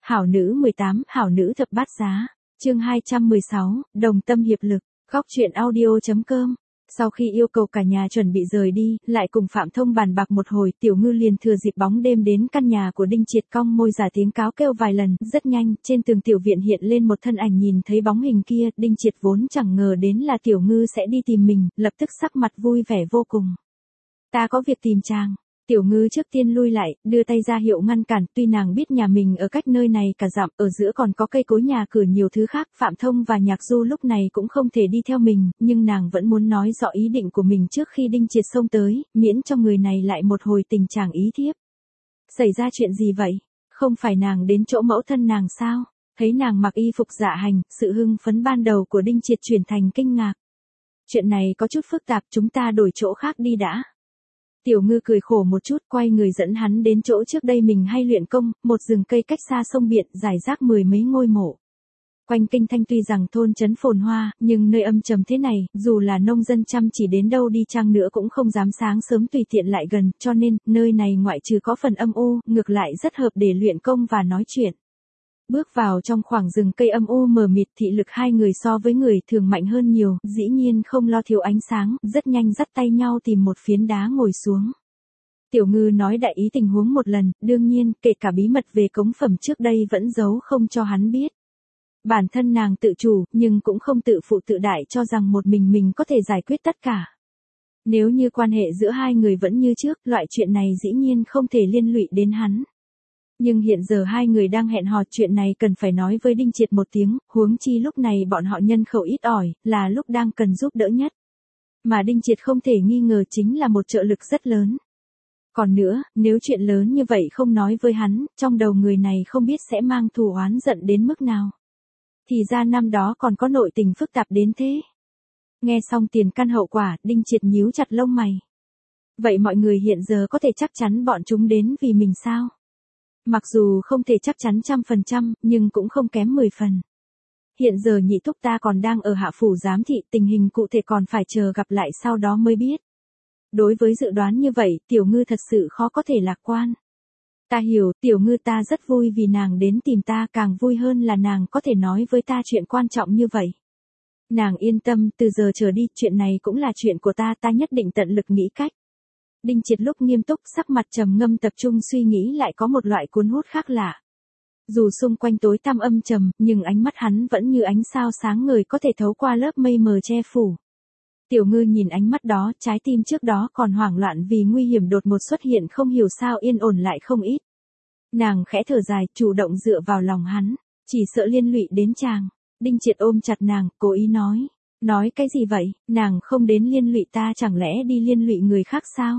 Hảo nữ 18, hảo nữ thập bát giá. Chương 216, đồng tâm hiệp lực. Góc truyện audio.com. Sau khi yêu cầu cả nhà chuẩn bị rời đi, lại cùng Phạm Thông bàn bạc một hồi, Tiểu Ngư liền thừa dịp bóng đêm đến căn nhà của Đinh Triệt, cong môi giả tiếng cáo kêu vài lần. Rất nhanh, trên tường tiểu viện hiện lên một thân ảnh, nhìn thấy bóng hình kia, Đinh Triệt vốn chẳng ngờ đến là Tiểu Ngư sẽ đi tìm mình, lập tức sắc mặt vui vẻ vô cùng. Ta có việc tìm chàng. Tiểu Ngư trước tiên lui lại, đưa tay ra hiệu ngăn cản, tuy nàng biết nhà mình ở cách nơi này cả dặm, ở giữa còn có cây cối nhà cửa nhiều thứ khác, Phạm Thông và Nhạc Du lúc này cũng không thể đi theo mình, nhưng nàng vẫn muốn nói rõ ý định của mình trước khi Đinh Triệt xông tới, miễn cho người này lại một hồi tình trạng ý thiếp. Xảy ra chuyện gì vậy? Không phải nàng đến chỗ mẫu thân nàng sao? Thấy nàng mặc y phục dạ hành, sự hưng phấn ban đầu của Đinh Triệt chuyển thành kinh ngạc. Chuyện này có chút phức tạp, chúng ta đổi chỗ khác đi đã. Tiểu Ngư cười khổ một chút, quay người dẫn hắn đến chỗ trước đây mình hay luyện công, một rừng cây cách xa sông biển, rải rác mười mấy ngôi mộ. Quanh Kinh Thanh tuy rằng thôn trấn phồn hoa, nhưng nơi âm trầm thế này, dù là nông dân chăm chỉ đến đâu đi chăng nữa cũng không dám sáng sớm tùy tiện lại gần, cho nên, nơi này ngoại trừ có phần âm u, ngược lại rất hợp để luyện công và nói chuyện. Bước vào trong khoảng rừng cây âm u mờ mịt, thị lực hai người so với người thường mạnh hơn nhiều, dĩ nhiên không lo thiếu ánh sáng, rất nhanh dắt tay nhau tìm một phiến đá ngồi xuống. Tiểu Ngư nói đại ý tình huống một lần, đương nhiên, kể cả bí mật về cống phẩm trước đây vẫn giấu không cho hắn biết. Bản thân nàng tự chủ, nhưng cũng không tự phụ tự đại cho rằng một mình có thể giải quyết tất cả. Nếu như quan hệ giữa hai người vẫn như trước, loại chuyện này dĩ nhiên không thể liên lụy đến hắn. Nhưng hiện giờ hai người đang hẹn hò, chuyện này cần phải nói với Đinh Triệt một tiếng, huống chi lúc này bọn họ nhân khẩu ít ỏi, là lúc đang cần giúp đỡ nhất. Mà Đinh Triệt không thể nghi ngờ chính là một trợ lực rất lớn. Còn nữa, nếu chuyện lớn như vậy không nói với hắn, trong đầu người này không biết sẽ mang thù oán giận đến mức nào. Thì ra năm đó còn có nội tình phức tạp đến thế. Nghe xong tiền căn hậu quả, Đinh Triệt nhíu chặt lông mày. Vậy mọi người hiện giờ có thể chắc chắn bọn chúng đến vì mình sao? Mặc dù không thể chắc chắn 100%, nhưng cũng không kém 10 phần. Hiện giờ nhị thúc ta còn đang ở Hạ Phủ giám thị, tình hình cụ thể còn phải chờ gặp lại sau đó mới biết. Đối với dự đoán như vậy, Tiểu Ngư thật sự khó có thể lạc quan. Ta hiểu, Tiểu Ngư, ta rất vui vì nàng đến tìm ta, càng vui hơn là nàng có thể nói với ta chuyện quan trọng như vậy. Nàng yên tâm, từ giờ trở đi, chuyện này cũng là chuyện của ta, ta nhất định tận lực nghĩ cách. Đinh Triệt lúc nghiêm túc, sắc mặt trầm ngâm, tập trung suy nghĩ, lại có một loại cuốn hút khác lạ. Dù xung quanh tối tăm âm trầm, nhưng ánh mắt hắn vẫn như ánh sao sáng ngời, có thể thấu qua lớp mây mờ che phủ. Tiểu Ngư nhìn ánh mắt đó, trái tim trước đó còn hoảng loạn vì nguy hiểm đột ngột xuất hiện không hiểu sao yên ổn lại không ít. Nàng khẽ thở dài, chủ động dựa vào lòng hắn, chỉ sợ liên lụy đến chàng. Đinh Triệt ôm chặt nàng, cố ý nói. Nói cái gì vậy, nàng không đến liên lụy ta, chẳng lẽ đi liên lụy người khác sao?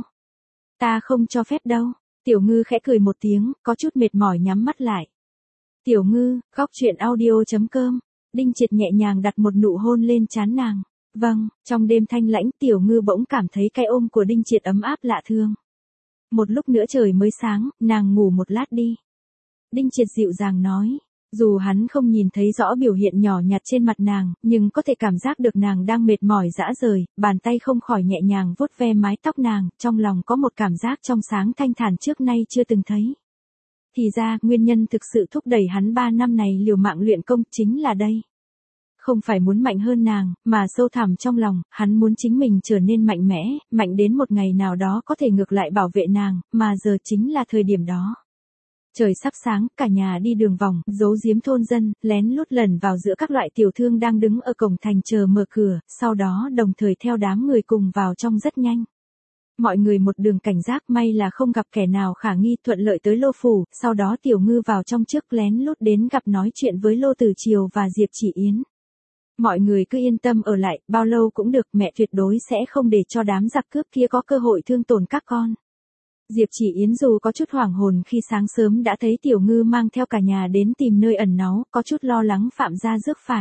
Ta không cho phép đâu. Tiểu Ngư khẽ cười một tiếng, có chút mệt mỏi nhắm mắt lại. Tiểu Ngư, góc truyện audio.com. Đinh Triệt nhẹ nhàng đặt một nụ hôn lên trán nàng. Vâng, trong đêm thanh lãnh, Tiểu Ngư bỗng cảm thấy cái ôm của Đinh Triệt ấm áp lạ thường. Một lúc nữa trời mới sáng, nàng ngủ một lát đi. Đinh Triệt dịu dàng nói. Dù hắn không nhìn thấy rõ biểu hiện nhỏ nhặt trên mặt nàng, nhưng có thể cảm giác được nàng đang mệt mỏi rã rời, bàn tay không khỏi nhẹ nhàng vuốt ve mái tóc nàng, trong lòng có một cảm giác trong sáng thanh thản trước nay chưa từng thấy. Thì ra, nguyên nhân thực sự thúc đẩy hắn 3 năm này liều mạng luyện công chính là đây. Không phải muốn mạnh hơn nàng, mà sâu thẳm trong lòng, hắn muốn chính mình trở nên mạnh mẽ, mạnh đến một ngày nào đó có thể ngược lại bảo vệ nàng, mà giờ chính là thời điểm đó. Trời sắp sáng, cả nhà đi đường vòng, giấu giếm thôn dân, lén lút lẩn vào giữa các loại tiểu thương đang đứng ở cổng thành chờ mở cửa, sau đó đồng thời theo đám người cùng vào trong rất nhanh. Mọi người một đường cảnh giác, may là không gặp kẻ nào khả nghi, thuận lợi tới Lô Phủ, sau đó Tiểu Ngư vào trong trước lén lút đến gặp nói chuyện với Lô Tử Triều và Diệp Chỉ Yến. Mọi người cứ yên tâm ở lại, bao lâu cũng được, mẹ tuyệt đối sẽ không để cho đám giặc cướp kia có cơ hội thương tổn các con. Diệp Chỉ Yến dù có chút hoảng hồn khi sáng sớm đã thấy Tiểu Ngư mang theo cả nhà đến tìm nơi ẩn náu, có chút lo lắng Phạm gia rước phải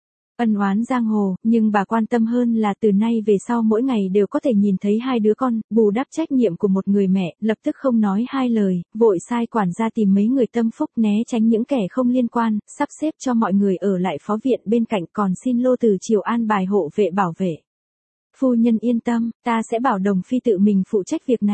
ân oán giang hồ, nhưng bà quan tâm hơn là từ nay về sau mỗi ngày đều có thể nhìn thấy hai đứa con, bù đắp trách nhiệm của một người mẹ, lập tức không nói hai lời, vội sai quản gia tìm mấy người tâm phúc né tránh những kẻ không liên quan, sắp xếp cho mọi người ở lại phó viện bên cạnh, còn xin Lô Từ Triều an bài hộ vệ bảo vệ. Phu nhân yên tâm, ta sẽ bảo Đồng Phi tự mình phụ trách việc này.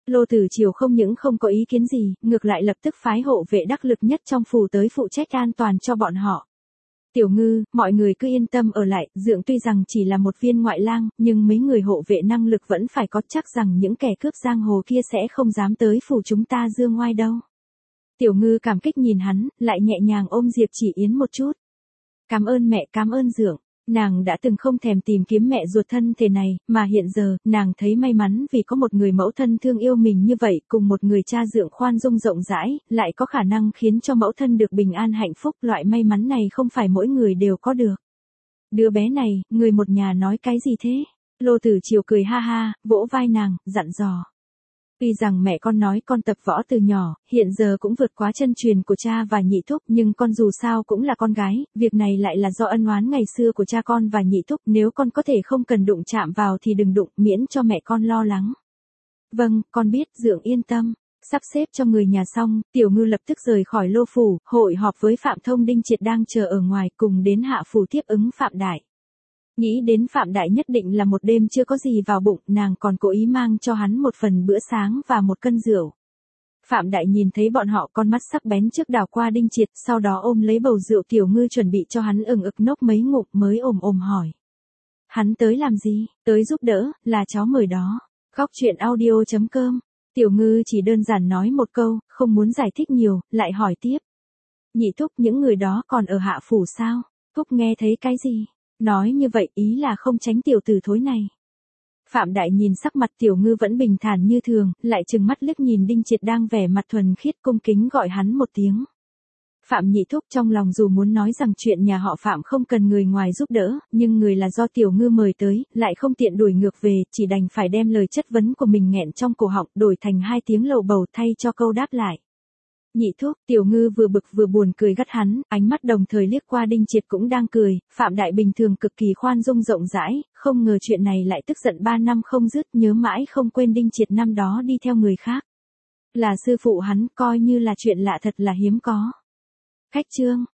Lô Tử Triều không những không có ý kiến gì, ngược lại lập tức phái hộ vệ đắc lực nhất trong phủ tới phụ trách an toàn cho bọn họ. Tiểu Ngư, mọi người cứ yên tâm ở lại, Dượng tuy rằng chỉ là một viên ngoại lang, nhưng mấy người hộ vệ năng lực vẫn phải có, chắc rằng những kẻ cướp giang hồ kia sẽ không dám tới phủ chúng ta dương ngoai đâu. Tiểu Ngư cảm kích nhìn hắn, lại nhẹ nhàng ôm Diệp Chỉ Yến một chút. Cảm ơn mẹ, cảm ơn Dượng. Nàng đã từng không thèm tìm kiếm mẹ ruột thân thể này, mà hiện giờ, nàng thấy may mắn vì có một người mẫu thân thương yêu mình như vậy, cùng một người cha Dượng khoan dung rộng rãi, lại có khả năng khiến cho mẫu thân được bình an hạnh phúc. Loại may mắn này không phải mỗi người đều có được. Đứa bé này, người một nhà nói cái gì thế? Lô Tử Triều cười ha ha, vỗ vai nàng, dặn dò. Tuy rằng mẹ con nói con tập võ từ nhỏ, hiện giờ cũng vượt quá chân truyền của cha và nhị thúc, nhưng con dù sao cũng là con gái, việc này lại là do ân oán ngày xưa của cha con và nhị thúc, nếu con có thể không cần đụng chạm vào thì đừng đụng, miễn cho mẹ con lo lắng. Vâng, con biết, Dượng yên tâm. Sắp xếp cho người nhà xong, Tiểu Ngư lập tức rời khỏi Lô phủ, hội họp với Phạm Thông Đinh Triệt đang chờ ở ngoài, cùng đến hạ phủ tiếp ứng Phạm Đại. Nghĩ đến Phạm Đại nhất định là một đêm chưa có gì vào bụng, nàng còn cố ý mang cho hắn một phần bữa sáng và một cân rượu. Phạm Đại nhìn thấy bọn họ, con mắt sắc bén trước đảo qua Đinh Triệt, sau đó ôm lấy bầu rượu Tiểu Ngư chuẩn bị cho hắn ực nốc mấy ngụm mới ồm hỏi. Hắn tới làm gì? Tới giúp đỡ, là cháu mời đó. Góc truyện audio.com. Tiểu Ngư chỉ đơn giản nói một câu, không muốn giải thích nhiều, lại hỏi tiếp. Nhị thúc, những người đó còn ở hạ phủ sao? Thúc nghe thấy cái gì? Nói như vậy ý là không tránh tiểu tử thối này. Phạm Đại nhìn sắc mặt Tiểu Ngư vẫn bình thản như thường, lại trừng mắt liếc nhìn Đinh Triệt đang vẻ mặt thuần khiết, cung kính gọi hắn một tiếng. Phạm nhị thúc, trong lòng dù muốn nói rằng chuyện nhà họ Phạm không cần người ngoài giúp đỡ, nhưng người là do Tiểu Ngư mời tới, lại không tiện đuổi ngược về, chỉ đành phải đem lời chất vấn của mình nghẹn trong cổ họng, đổi thành 2 tiếng lầu bầu thay cho câu đáp lại. Nhị thúc, Tiểu Ngư vừa bực vừa buồn cười gắt hắn, ánh mắt đồng thời liếc qua Đinh Triệt cũng đang cười. Phạm Đại bình thường cực kỳ khoan dung rộng rãi, không ngờ chuyện này lại tức giận 3 năm không dứt, nhớ mãi không quên Đinh Triệt năm đó đi theo người khác. Là sư phụ hắn, coi như là chuyện lạ thật là hiếm có. Khách trương,